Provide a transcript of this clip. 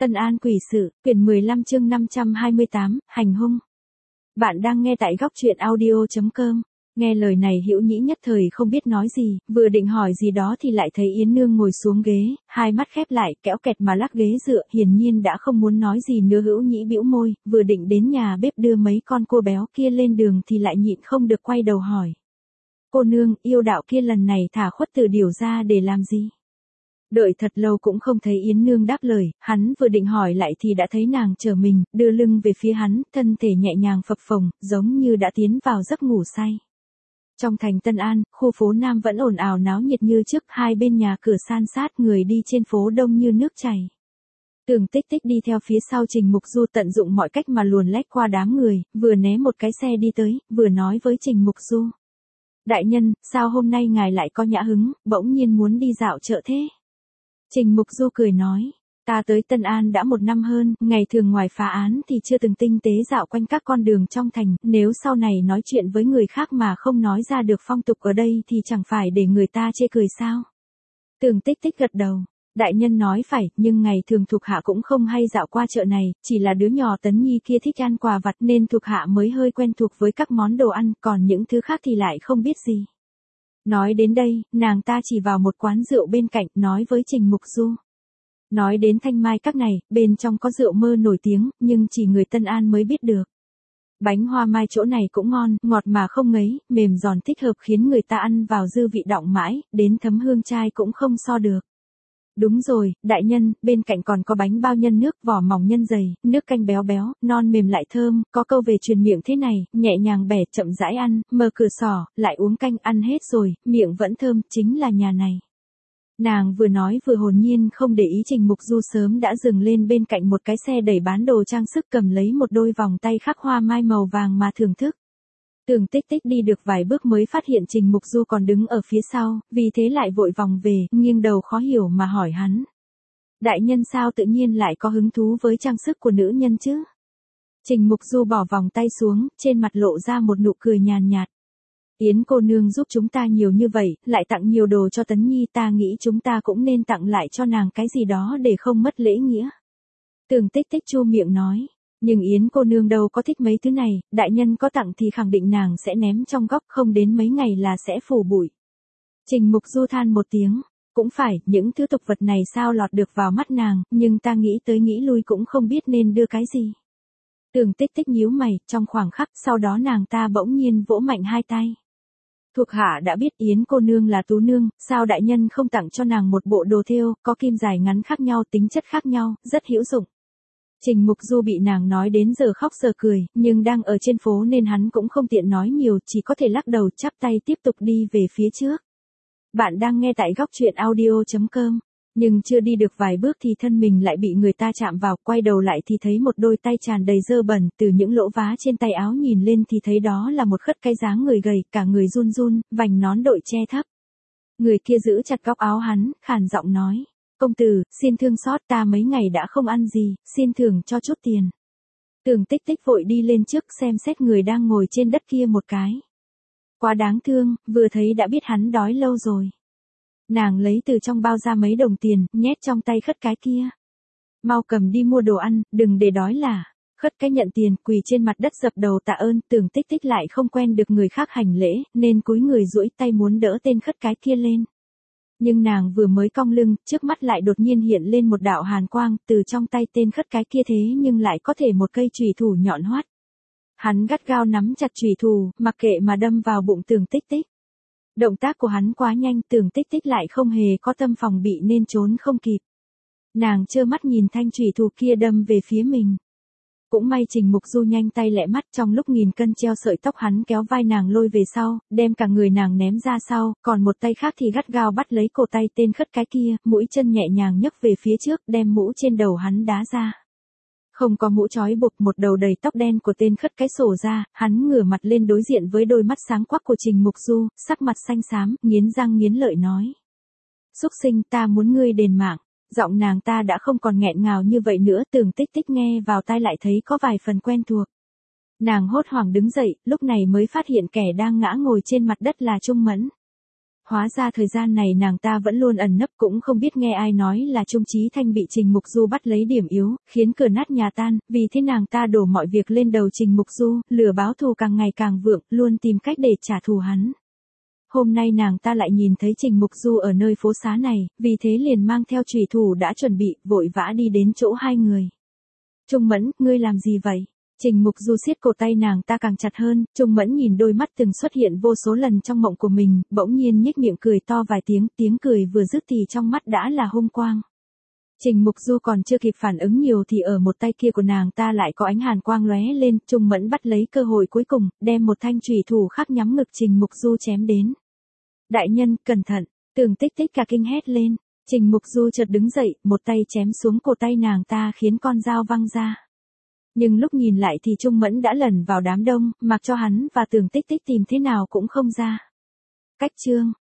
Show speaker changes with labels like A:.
A: Tân An quỷ sự, quyển 15 chương 528, hành hung. Bạn đang nghe tại góc truyện audio.com. Nghe lời này Hữu Nhĩ nhất thời không biết nói gì, vừa định hỏi gì đó thì lại thấy Yến Nương ngồi xuống ghế, hai mắt khép lại, kéo kẹt mà lắc ghế dựa, hiển nhiên đã không muốn nói gì nữa. Hữu Nhĩ bĩu môi, vừa định đến nhà bếp đưa mấy con cua béo kia lên đường thì lại nhịn không được quay đầu hỏi. Cô nương, yêu đạo kia lần này thả Khuất Tử Điểu ra để làm gì? Đợi thật lâu cũng không thấy Yến Nương đáp lời, hắn vừa định hỏi lại thì đã thấy nàng trở mình, đưa lưng về phía hắn, thân thể nhẹ nhàng phập phồng, giống như đã tiến vào giấc ngủ say. Trong thành Tân An, khu phố Nam vẫn ồn ào náo nhiệt như trước, hai bên nhà cửa san sát, người đi trên phố đông như nước chảy. Tưởng Tích Tích đi theo phía sau Trình Mục Du, tận dụng mọi cách mà luồn lách qua đám người, vừa né một cái xe đi tới, vừa nói với Trình Mục Du. Đại nhân, sao hôm nay ngài lại có nhã hứng, bỗng nhiên muốn đi dạo chợ thế? Trình Mục Du cười nói, ta tới Tân An đã 1 năm hơn, ngày thường ngoài phá án thì chưa từng tinh tế dạo quanh các con đường trong thành, nếu sau này nói chuyện với người khác mà không nói ra được phong tục ở đây thì chẳng phải để người ta chê cười sao? Tưởng Tích Tích gật đầu, đại nhân nói phải, nhưng ngày thường thuộc hạ cũng không hay dạo qua chợ này, chỉ là đứa nhỏ Tấn Nhi kia thích ăn quà vặt nên thuộc hạ mới hơi quen thuộc với các món đồ ăn, còn những thứ khác thì lại không biết gì. Nói đến đây, nàng ta chỉ vào một quán rượu bên cạnh, nói với Trình Mục Du. Nói đến Thanh Mai Các này, bên trong có rượu mơ nổi tiếng, nhưng chỉ người Tân An mới biết được. Bánh hoa mai chỗ này cũng ngon, ngọt mà không ngấy, mềm giòn thích hợp khiến người ta ăn vào dư vị đọng mãi, đến thấm hương chai cũng không so được. Đúng rồi, đại nhân, bên cạnh còn có bánh bao nhân nước, vỏ mỏng nhân dày, nước canh béo béo, non mềm lại thơm, có câu về truyền miệng thế này, nhẹ nhàng bẻ, chậm rãi ăn, mở cửa sỏ, lại uống canh, ăn hết rồi, miệng vẫn thơm, chính là nhà này. Nàng vừa nói vừa hồn nhiên không để ý Trình Mục Du sớm đã dừng lên bên cạnh một cái xe đẩy bán đồ trang sức, cầm lấy một đôi vòng tay khắc hoa mai màu vàng mà thưởng thức. Tưởng Tích Tích đi được vài bước mới phát hiện Trình Mục Du còn đứng ở phía sau, vì thế lại vội vòng về, nghiêng đầu khó hiểu mà hỏi hắn. Đại nhân sao tự nhiên lại có hứng thú với trang sức của nữ nhân chứ? Trình Mục Du bỏ vòng tay xuống, trên mặt lộ ra một nụ cười nhàn nhạt. Yến cô nương giúp chúng ta nhiều như vậy, lại tặng nhiều đồ cho Tấn Nhi, ta nghĩ chúng ta cũng nên tặng lại cho nàng cái gì đó để không mất lễ nghĩa. Tưởng Tích Tích chu miệng nói. Nhưng Yến cô nương đâu có thích mấy thứ này, đại nhân có tặng thì khẳng định nàng sẽ ném trong góc, không đến mấy ngày là sẽ phủ bụi. Trình Mục Du than một tiếng, cũng phải, những thứ tục vật này sao lọt được vào mắt nàng, nhưng ta nghĩ tới nghĩ lui cũng không biết nên đưa cái gì. Tưởng Tích Tích nhíu mày, trong khoảng khắc, sau đó nàng ta bỗng nhiên vỗ mạnh hai tay. Thuộc hạ đã biết Yến cô nương là tú nương, sao đại nhân không tặng cho nàng một bộ đồ thêu, có kim dài ngắn khác nhau, tính chất khác nhau, rất hữu dụng. Trình Mục Du bị nàng nói đến giờ khóc giờ cười, nhưng đang ở trên phố nên hắn cũng không tiện nói nhiều, chỉ có thể lắc đầu chắp tay tiếp tục đi về phía trước. Bạn đang nghe tại góc truyện audio.com, nhưng chưa đi được vài bước thì thân mình lại bị người ta chạm vào, quay đầu lại thì thấy một đôi tay tràn đầy dơ bẩn, từ những lỗ vá trên tay áo nhìn lên thì thấy đó là một khất cái dáng người gầy, cả người run run, vành nón đội che thấp. Người kia giữ chặt góc áo hắn, khàn giọng nói. Công tử, xin thương xót, ta mấy ngày đã không ăn gì, xin thưởng cho chút tiền. Tưởng Tích Tích vội đi lên trước xem xét người đang ngồi trên đất kia một cái. Quá đáng thương, vừa thấy đã biết hắn đói lâu rồi. Nàng lấy từ trong bao ra mấy đồng tiền, nhét trong tay khất cái kia. Mau cầm đi mua đồ ăn, đừng để đói là. Khất cái nhận tiền, quỳ trên mặt đất dập đầu tạ ơn. Tưởng Tích Tích lại không quen được người khác hành lễ, nên cúi người duỗi tay muốn đỡ tên khất cái kia lên. Nhưng nàng vừa mới cong lưng, trước mắt lại đột nhiên hiện lên một đạo hàn quang, từ trong tay tên khất cái kia thế nhưng lại có thể một cây chùy thủ nhọn hoắt. Hắn gắt gao nắm chặt chùy thủ, mặc kệ mà đâm vào bụng Tưởng Tích Tích. Động tác của hắn quá nhanh, Tưởng Tích Tích lại không hề có tâm phòng bị nên trốn không kịp. Nàng trơ mắt nhìn thanh chùy thủ kia đâm về phía mình. Cũng may Trình Mục Du nhanh tay lẹ mắt, trong lúc nghìn cân treo sợi tóc hắn kéo vai nàng lôi về sau, đem cả người nàng ném ra sau, còn một tay khác thì gắt gao bắt lấy cổ tay tên khất cái kia, mũi chân nhẹ nhàng nhấc về phía trước, đem mũ trên đầu hắn đá ra. Không có mũ trói buộc, một đầu đầy tóc đen của tên khất cái sổ ra, hắn ngửa mặt lên đối diện với đôi mắt sáng quắc của Trình Mục Du, sắc mặt xanh xám, nghiến răng nghiến lợi nói. Súc sinh, ta muốn ngươi đền mạng. Giọng nàng ta đã không còn nghẹn ngào như vậy nữa, Tưởng Tích Tích nghe vào tai lại thấy có vài phần quen thuộc. Nàng hốt hoảng đứng dậy, lúc này mới phát hiện kẻ đang ngã ngồi trên mặt đất là Trung Mẫn. Hóa ra thời gian này nàng ta vẫn luôn ẩn nấp, cũng không biết nghe ai nói là Trung Chí Thanh bị Trình Mục Du bắt lấy điểm yếu, khiến cửa nát nhà tan, vì thế nàng ta đổ mọi việc lên đầu Trình Mục Du, lửa báo thù càng ngày càng vượng, luôn tìm cách để trả thù hắn. Hôm nay nàng ta lại nhìn thấy Trình Mục Du ở nơi phố xá này, vì thế liền mang theo chùy thủ đã chuẩn bị, vội vã đi đến chỗ hai người. Trung Mẫn, ngươi làm gì vậy? Trình Mục Du siết cổ tay nàng ta càng chặt hơn, Trung Mẫn nhìn đôi mắt từng xuất hiện vô số lần trong mộng của mình, bỗng nhiên nhếch miệng cười to vài tiếng, tiếng cười vừa dứt thì trong mắt đã là hung quang. Trình Mục Du còn chưa kịp phản ứng nhiều thì ở một tay kia của nàng ta lại có ánh hàn quang lóe lên, Trung Mẫn bắt lấy cơ hội cuối cùng, đem một thanh chùy thủ khác nhắm ngực Trình Mục Du chém đến. Đại nhân, cẩn thận, Tưởng Tích Tích cả kinh hét lên, Trình Mục Du chợt đứng dậy, một tay chém xuống cổ tay nàng ta khiến con dao văng ra. Nhưng lúc nhìn lại thì Trung Mẫn đã lẩn vào đám đông, mặc cho hắn và Tưởng Tích Tích tìm thế nào cũng không ra. Cách chương